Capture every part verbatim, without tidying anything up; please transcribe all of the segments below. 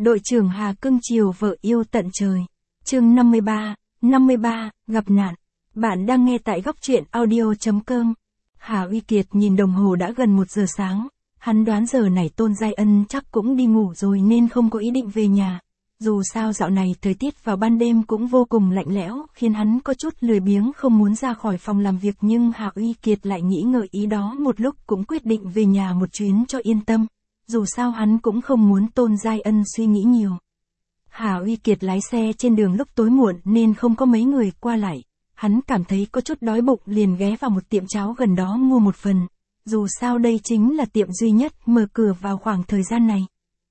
Đội trưởng Hà cưng chiều vợ yêu tận trời. Chương năm mươi ba, năm mươi ba, gặp nạn. Bạn đang nghe tại góc truyện audio chấm com. Hà Uy Kiệt nhìn đồng hồ đã gần một giờ sáng. Hắn đoán giờ này Tôn Giai Ân chắc cũng đi ngủ rồi nên không có ý định về nhà. Dù sao dạo này thời tiết vào ban đêm cũng vô cùng lạnh lẽo, khiến hắn có chút lười biếng không muốn ra khỏi phòng làm việc, nhưng Hà Uy Kiệt lại nghĩ ngợi ý đó một lúc cũng quyết định về nhà một chuyến cho yên tâm. Dù sao hắn cũng không muốn Tôn Giai Ân suy nghĩ nhiều. Hà Uy Kiệt lái xe trên đường lúc tối muộn nên không có mấy người qua lại. Hắn cảm thấy có chút đói bụng liền ghé vào một tiệm cháo gần đó mua một phần. Dù sao đây chính là tiệm duy nhất mở cửa vào khoảng thời gian này.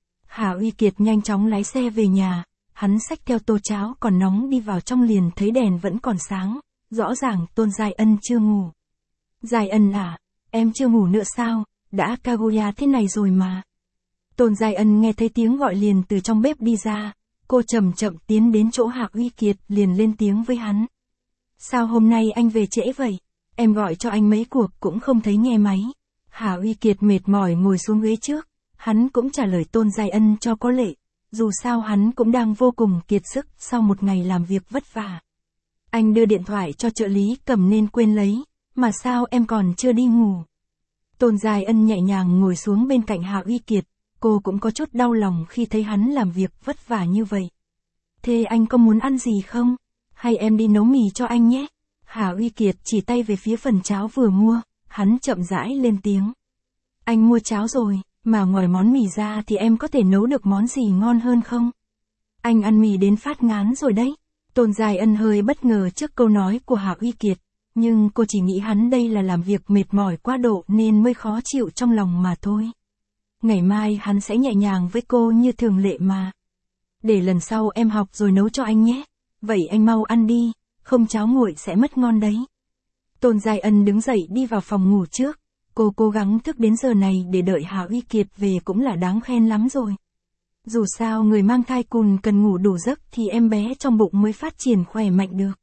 Hà Uy Kiệt nhanh chóng lái xe về nhà. Hắn xách theo tô cháo còn nóng đi vào trong liền thấy đèn vẫn còn sáng. Rõ ràng Tôn Giai Ân chưa ngủ. Giai Ân à, em chưa ngủ nữa sao? Đã Kaguya thế này rồi mà. Tôn Giai Ân nghe thấy tiếng gọi liền từ trong bếp đi ra. Cô chậm chậm tiến đến chỗ Hà Uy Kiệt liền lên tiếng với hắn. Sao hôm nay anh về trễ vậy? Em gọi cho anh mấy cuộc cũng không thấy nghe máy. Hà Uy Kiệt mệt mỏi ngồi xuống ghế trước. Hắn cũng trả lời Tôn Giai Ân cho có lệ. Dù sao hắn cũng đang vô cùng kiệt sức sau một ngày làm việc vất vả. Anh đưa điện thoại cho trợ lý cầm nên quên lấy. Mà sao em còn chưa đi ngủ? Tôn Giai Ân nhẹ nhàng ngồi xuống bên cạnh Hà Uy Kiệt. Cô cũng có chút đau lòng khi thấy hắn làm việc vất vả như vậy. Thế anh có muốn ăn gì không? Hay em đi nấu mì cho anh nhé? Hà Uy Kiệt chỉ tay về phía phần cháo vừa mua, hắn chậm rãi lên tiếng. Anh mua cháo rồi, mà ngoài món mì ra thì em có thể nấu được món gì ngon hơn không? Anh ăn mì đến phát ngán rồi đấy. Tôn Giai Ân hơi bất ngờ trước câu nói của Hà Uy Kiệt, nhưng cô chỉ nghĩ hắn đây là làm việc mệt mỏi quá độ nên mới khó chịu trong lòng mà thôi. Ngày mai hắn sẽ nhẹ nhàng với cô như thường lệ mà. Để lần sau em học rồi nấu cho anh nhé. Vậy anh mau ăn đi, không cháo nguội sẽ mất ngon đấy. Tôn Giai Ân đứng dậy đi vào phòng ngủ trước. Cô cố gắng thức đến giờ này để đợi Hà Uy Kiệt về cũng là đáng khen lắm rồi. Dù sao người mang thai cùn cần ngủ đủ giấc thì em bé trong bụng mới phát triển khỏe mạnh được.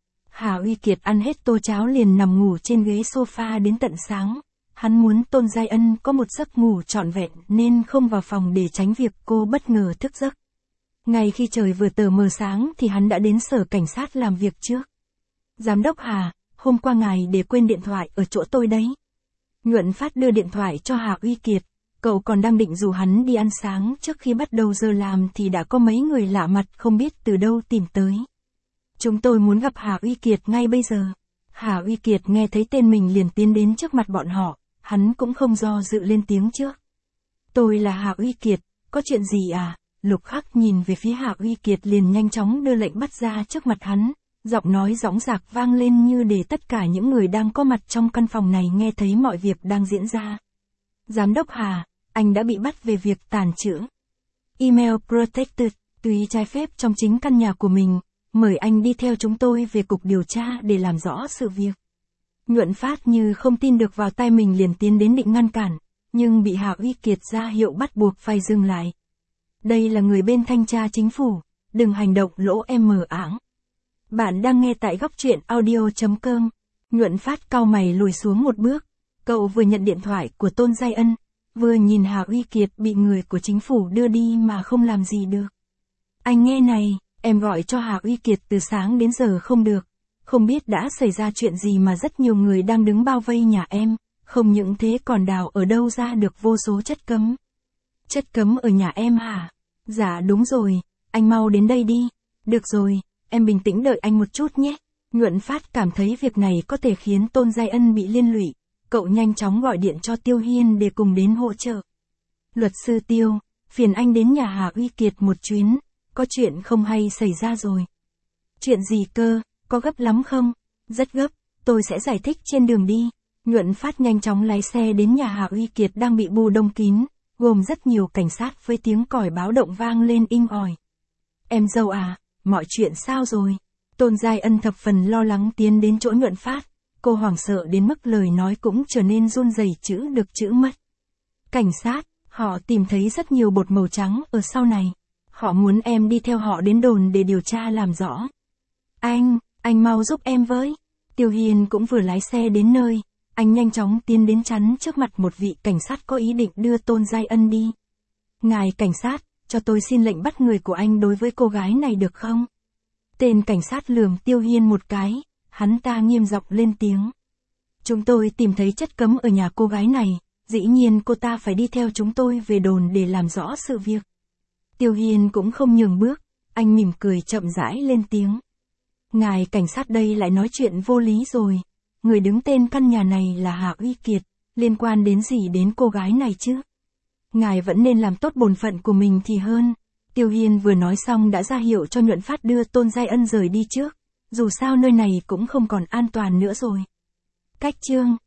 Hà Uy Kiệt ăn hết tô cháo liền nằm ngủ trên ghế sofa đến tận sáng. Hắn muốn Tôn Giai Ân có một giấc ngủ trọn vẹn nên không vào phòng để tránh việc cô bất ngờ thức giấc. Ngay khi trời vừa tờ mờ sáng thì hắn đã đến sở cảnh sát làm việc trước. Giám đốc Hà, hôm qua ngài để quên điện thoại ở chỗ tôi đấy. Nhuận Phát đưa điện thoại cho Hà Uy Kiệt. Cậu còn đang định rủ hắn đi ăn sáng trước khi bắt đầu giờ làm thì đã có mấy người lạ mặt không biết từ đâu tìm tới. Chúng tôi muốn gặp Hà Uy Kiệt ngay bây giờ. Hà Uy Kiệt nghe thấy tên mình liền tiến đến trước mặt bọn họ. Hắn cũng không do dự lên tiếng trước. Tôi là Hà Uy Kiệt, có chuyện gì à? Lục Khắc nhìn về phía Hà Uy Kiệt liền nhanh chóng đưa lệnh bắt ra trước mặt hắn. Giọng nói dõng dạc vang lên như để tất cả những người đang có mặt trong căn phòng này nghe thấy mọi việc đang diễn ra. Giám đốc Hà, anh đã bị bắt về việc tàng trữ email protected, tùy trái phép trong chính căn nhà của mình. Mời anh đi theo chúng tôi về cục điều tra để làm rõ sự việc. Nhuận Phát như không tin được vào tai mình liền tiến đến định ngăn cản, nhưng bị Hà Uy Kiệt ra hiệu bắt buộc phải dừng lại. Đây là người bên thanh tra chính phủ, đừng hành động lỗ em mờ ảng. Bạn đang nghe tại góc truyện audio chấm com. Nhuận Phát cau mày lùi xuống một bước. Cậu vừa nhận điện thoại của Tôn Giai Ân, vừa nhìn Hà Uy Kiệt bị người của chính phủ đưa đi mà không làm gì được. Anh nghe này, em gọi cho Hà Uy Kiệt từ sáng đến giờ không được. Không biết đã xảy ra chuyện gì mà rất nhiều người đang đứng bao vây nhà em, không những thế còn đào ở đâu ra được vô số chất cấm. Chất cấm ở nhà em hả? Dạ đúng rồi, anh mau đến đây đi. Được rồi, em bình tĩnh đợi anh một chút nhé. Nhuận Phát cảm thấy việc này có thể khiến Tôn Giai Ân bị liên lụy. Cậu nhanh chóng gọi điện cho Tiêu Hiên để cùng đến hỗ trợ. Luật sư Tiêu, phiền anh đến nhà Hà Uy Kiệt một chuyến, có chuyện không hay xảy ra rồi. Chuyện gì cơ? Có gấp lắm không? Rất gấp, tôi sẽ giải thích trên đường đi. Nhuận Phát nhanh chóng lái xe đến nhà Hà Uy Kiệt đang bị bù đông kín, gồm rất nhiều cảnh sát với tiếng còi báo động vang lên inh ỏi. Em dâu à, mọi chuyện sao rồi? Tôn Giai Ân thập phần lo lắng tiến đến chỗ Nhuận Phát. Cô hoảng sợ đến mức lời nói cũng trở nên run rẩy chữ được chữ mất. Cảnh sát, họ tìm thấy rất nhiều bột màu trắng ở sau này. Họ muốn em đi theo họ đến đồn để điều tra làm rõ. Anh, anh mau giúp em với. Tiêu Hiên cũng vừa lái xe đến nơi. Anh nhanh chóng tiến đến chắn trước mặt một vị cảnh sát có ý định đưa Tôn Giai Ân đi. Ngài cảnh sát, cho tôi xin lệnh bắt người của anh đối với cô gái này được không? Tên cảnh sát lườm Tiêu Hiên một cái, hắn ta nghiêm giọng lên tiếng. Chúng tôi tìm thấy chất cấm ở nhà cô gái này, dĩ nhiên cô ta phải đi theo chúng tôi về đồn để làm rõ sự việc. Tiêu Hiên cũng không nhường bước, anh mỉm cười chậm rãi lên tiếng. Ngài cảnh sát đây lại nói chuyện vô lý rồi, người đứng tên căn nhà này là Hà Uy Kiệt, liên quan đến gì đến cô gái này chứ? Ngài vẫn nên làm tốt bổn phận của mình thì hơn. Tiêu Hiên vừa nói xong đã ra hiệu cho Nhuận Phát đưa Tôn Giai Ân rời đi trước, dù sao nơi này cũng không còn an toàn nữa rồi. Cách chương